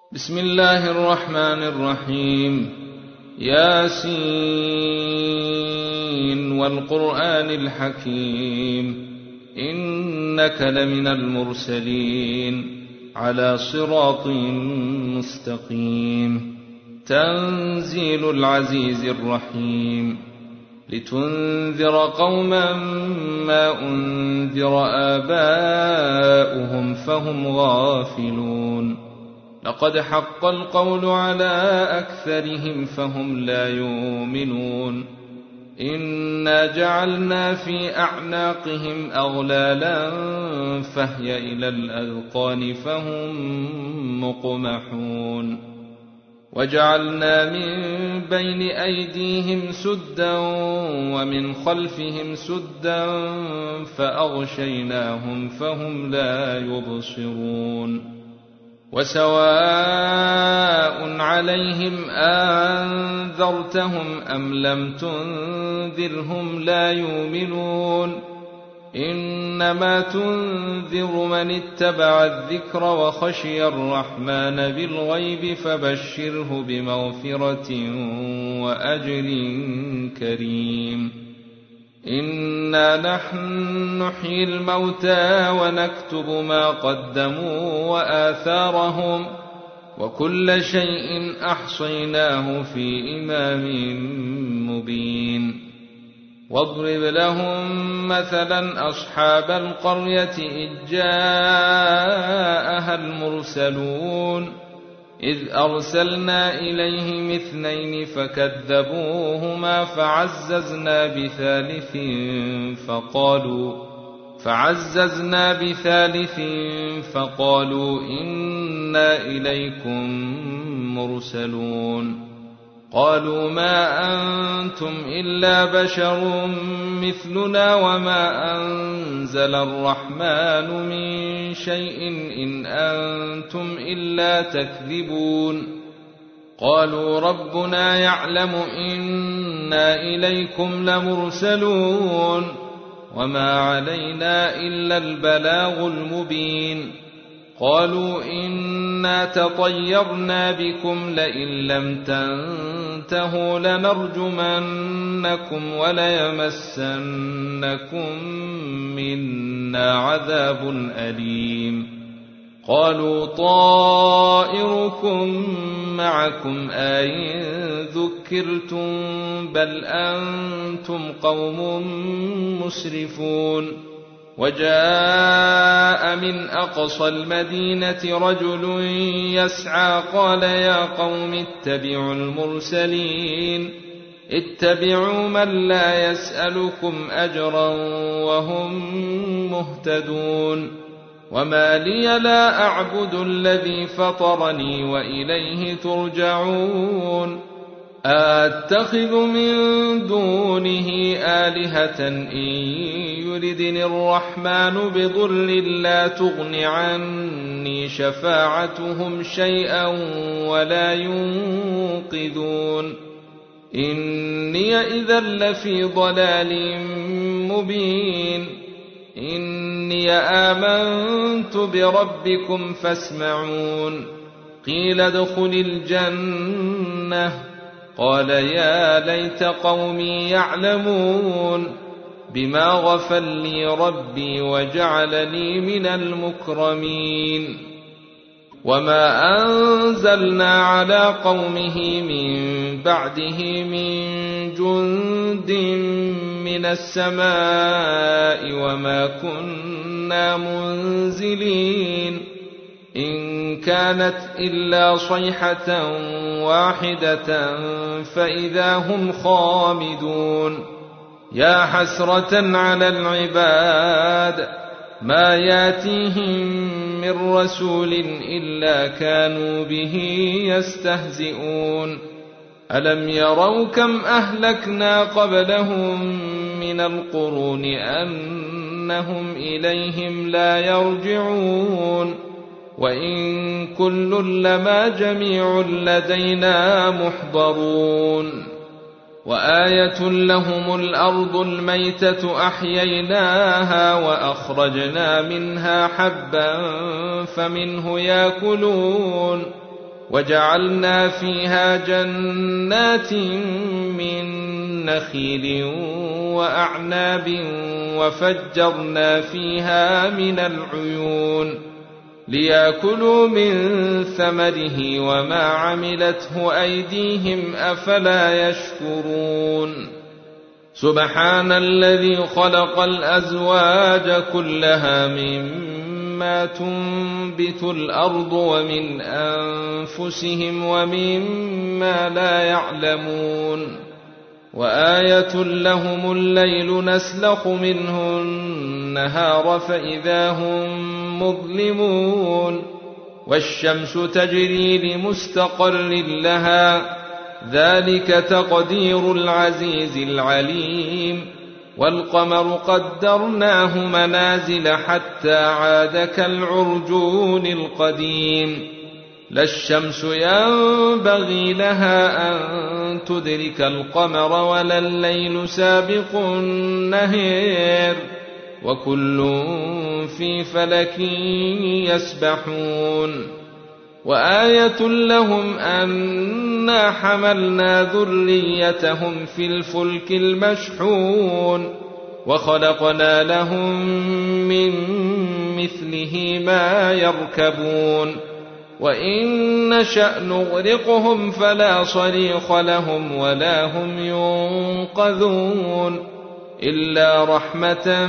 بسم الله الرحمن الرحيم. ياسين والقرآن الحكيم إنك لمن المرسلين على صراط مستقيم. تنزيل العزيز الرحيم لتنذر قوما ما أنذر آباؤهم فهم غافلون. لقد حق القول على أكثرهم فهم لا يؤمنون. إنا جعلنا في أعناقهم أغلالا فهي إلى الأذقان فهم مقمحون. وجعلنا من بين أيديهم سدا ومن خلفهم سدا فأغشيناهم فهم لا يبصرون. وسواء عليهم أنذرتهم أم لم تنذرهم لا يؤمنون. إنما تنذر من اتبع الذكر وخشي الرحمن بالغيب فبشره بمغفرة وأجر كريم. إنا نحن نحيي الموتى ونكتب ما قدموا وآثارهم وكل شيء أحصيناه في إمام مبين. واضرب لهم مثلا أصحاب القرية إذ جاءها المرسلون إذ أرسلنا إليهم 2 فكذبوهما فعززنا بثالث فقالوا إنا إليكم مرسلون. قالوا ما أنتم إلا بشر مثلنا وما أنزل الرحمن من شيء إن أنتم إلا تكذبون. قالوا ربنا يعلم إنا إليكم لمرسلون وما علينا إلا البلاغ المبين. قالوا إنا تطيرنا بكم لئن لم تنتهوا لنرجمنكم وليمسنكم منا عذاب أليم. قالوا طائركم معكم أئن ذكرتم بل أنتم قوم مسرفون. وجاء من أقصى المدينة رجل يسعى قال يا قوم اتبعوا المرسلين اتبعوا من لا يسألكم أجرا وهم مهتدون. وما لي لا أعبد الذي فطرني وإليه ترجعون. أتخذ من دونه آلهة إن يردني الرحمن بضر لا تغن عني شفاعتهم شيئا ولا ينقذون. إني إذا لفي ضلال مبين. إني آمنت بربكم فاسمعون. قيل ادخل الجنة قال يا ليت قومي يعلمون بما غفر لي ربي وجعلني من المكرمين. وما أنزلنا على قومه من بعده من جند من السماء وما كنا منزلين. إن كانت إلا صيحة واحدة فإذا هم خامدون. يا حسرة على العباد ما ياتيهم من رسول إلا كانوا به يستهزئون. ألم يروا كم أهلكنا قبلهم من القرون أنهم إليهم لا يرجعون. وإن كل لما جميع لدينا محضرون. وآية لهم الأرض الميتة أحييناها وأخرجنا منها حبا فمنه يأكلون وجعلنا فيها جنات من نخيل وأعناب وفجرنا فيها من العيون ليأكلوا من ثمره وما عملته أيديهم أفلا يشكرون سبحان الذي خلق الأزواج كلها مما تنبت الأرض ومن أنفسهم ومما لا يعلمون وآية لهم الليل نسلخ منه النهار فإذا هم مظلمون والشمس تجري لمستقر لها ذلك تقدير العزيز العليم والقمر قدرناه منازل حتى عاد كالعرجون القديم لا الشمس ينبغي لها أن تدرك القمر ولا الليل سابق النهار وكل في فلك يسبحون وآية لهم أنا حملنا ذريتهم في الفلك المشحون وخلقنا لهم من مثله ما يركبون وإن نشأ نغرقهم فلا صريخ لهم ولا هم ينقذون إلا رحمة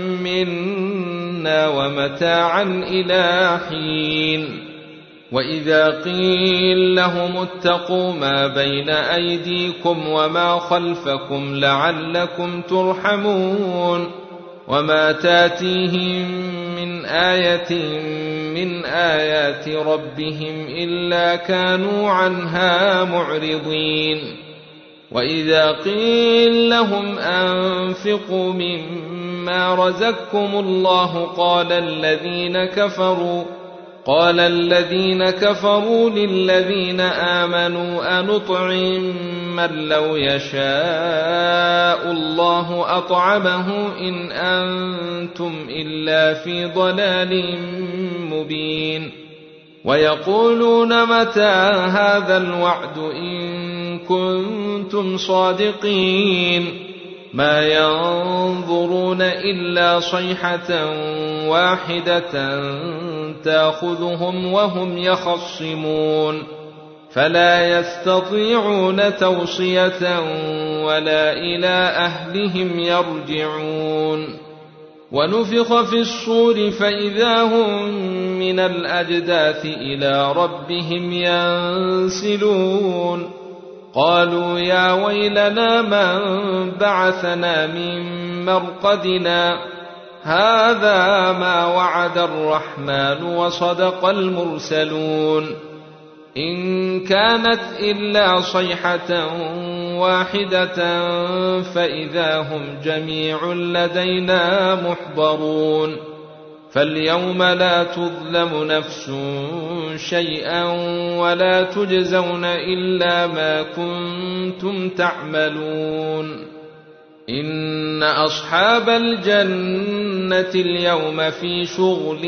منا ومتاعا إلى حين وإذا قيل لهم اتقوا ما بين أيديكم وما خلفكم لعلكم ترحمون وما تاتيهم من آية من آيات ربهم إلا كانوا عنها معرضين وإذا قيل لهم أنفقوا مما رزقكم الله قال الذين كفروا للذين آمنوا أنطعم من لو يشاء الله أطعمه إن أنتم إلا في ضلال مبين ويقولون متى هذا الوعد إن كنتم صادقين ما ينظرون إلا صيحة واحدة تأخذهم وهم يخصمون فلا يستطيعون توصية ولا إلى أهلهم يرجعون ونفخ في الصور فإذا هم من الأجداث إلى ربهم ينسلون قالوا يا ويلنا من بعثنا من مرقدنا هذا ما وعد الرحمن وصدق المرسلون إن كانت إلا صيحة واحدة فإذا هم جميع لدينا محضرون فاليوم لا تظلم نفس شيئا ولا تجزون إلا ما كنتم تعملون إن أصحاب الجنة اليوم في شغل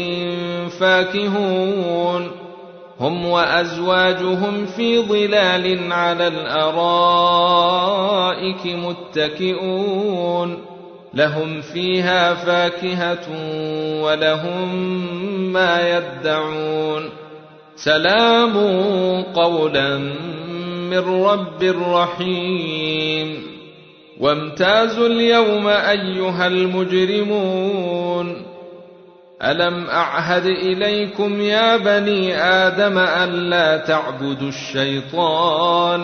فاكهون هم وأزواجهم في ظلال على الأرائك متكئون لهم فيها فاكهة ولهم ما يدعون سلام قولا من رب رحيم وامتازوا اليوم أيها المجرمون ألم أعهد إليكم يا بني آدم ألا تعبدوا الشيطان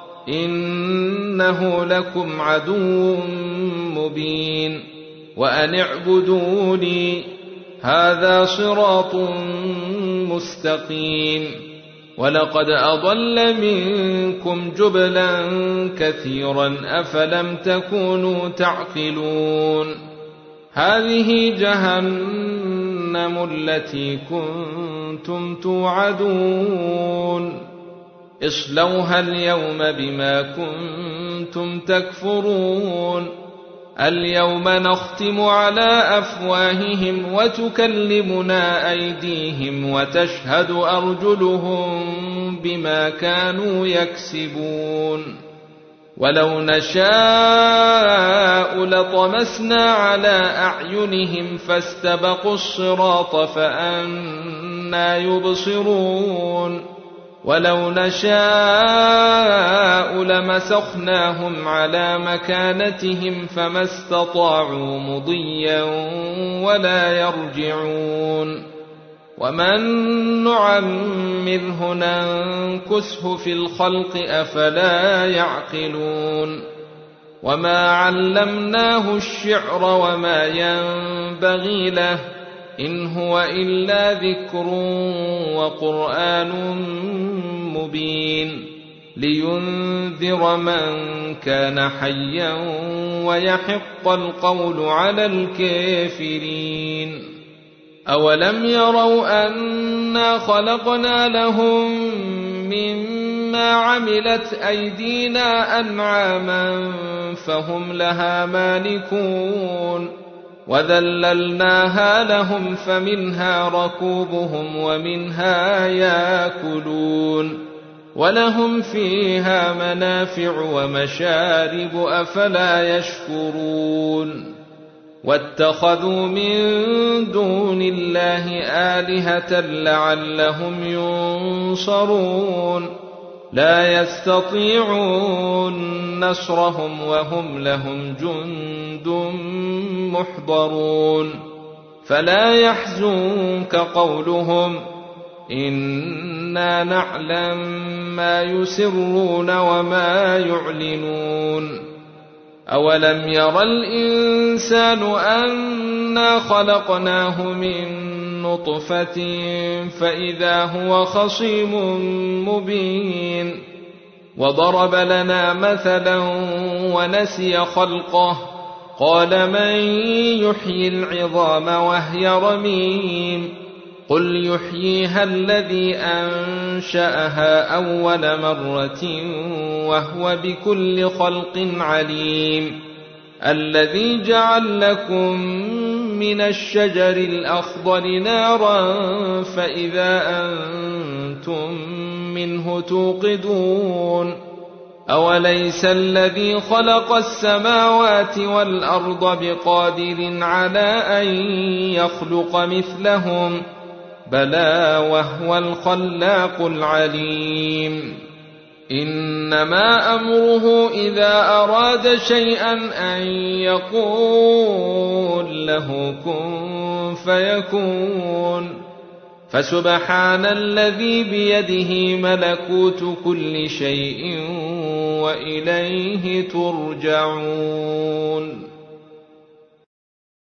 إنه لكم عدو مبين وأن اعبدوني هذا صراط مستقيم ولقد أضل منكم جبلا كثيرا أفلم تكونوا تعقلون هذه جهنم التي كنتم توعدون اصلوها اليوم بما كنتم تكفرون اليوم نختم على أفواههم وتكلمنا أيديهم وتشهد أرجلهم بما كانوا يكسبون ولو نشاء لطمسنا على أعينهم فاستبقوا الصراط فأنى يبصرون ولو نشاء لمسخناهم على مكانتهم فما استطاعوا مضيا ولا يرجعون ومن نعمره ننكسه في الخلق أفلا يعقلون وما علمناه الشعر وما ينبغي له إن هو إلا ذكر وقرآن مبين لينذر من كان حيا ويحق القول على الكافرين أولم يروا أنا خلقنا لهم مما عملت أيدينا أنعاما فهم لها مالكون وذللناها لهم فمنها ركوبهم ومنها يأكلون ولهم فيها منافع ومشارب أفلا يشكرون واتخذوا من دون الله آلهة لعلهم ينصرون لا يستطيعون نصرهم وهم لهم جند محضرون فلا يحزنك قولهم إنا نعلم ما يسرون وما يعلنون أولم ير الإنسان أنا خلقناه من نطفة فإذا هو خصيم مبين وضرب لنا مثلا ونسي خلقه قال من يحيي العظام وهي رميم قل يحييها الذي أنشأها أول مرة وهو بكل خلق عليم الذي جعل لكم من الشجر الأخضر نارا فإذا أنتم منه توقدون أوليس الذي خلق السماوات والأرض بقادر على أن يخلق مثلهم بلى وهو الخلاق العليم إنما أمره إذا أراد شيئا أن يقول له كن فيكون فسبحان الذي بيده ملكوت كل شيء وإليه ترجعون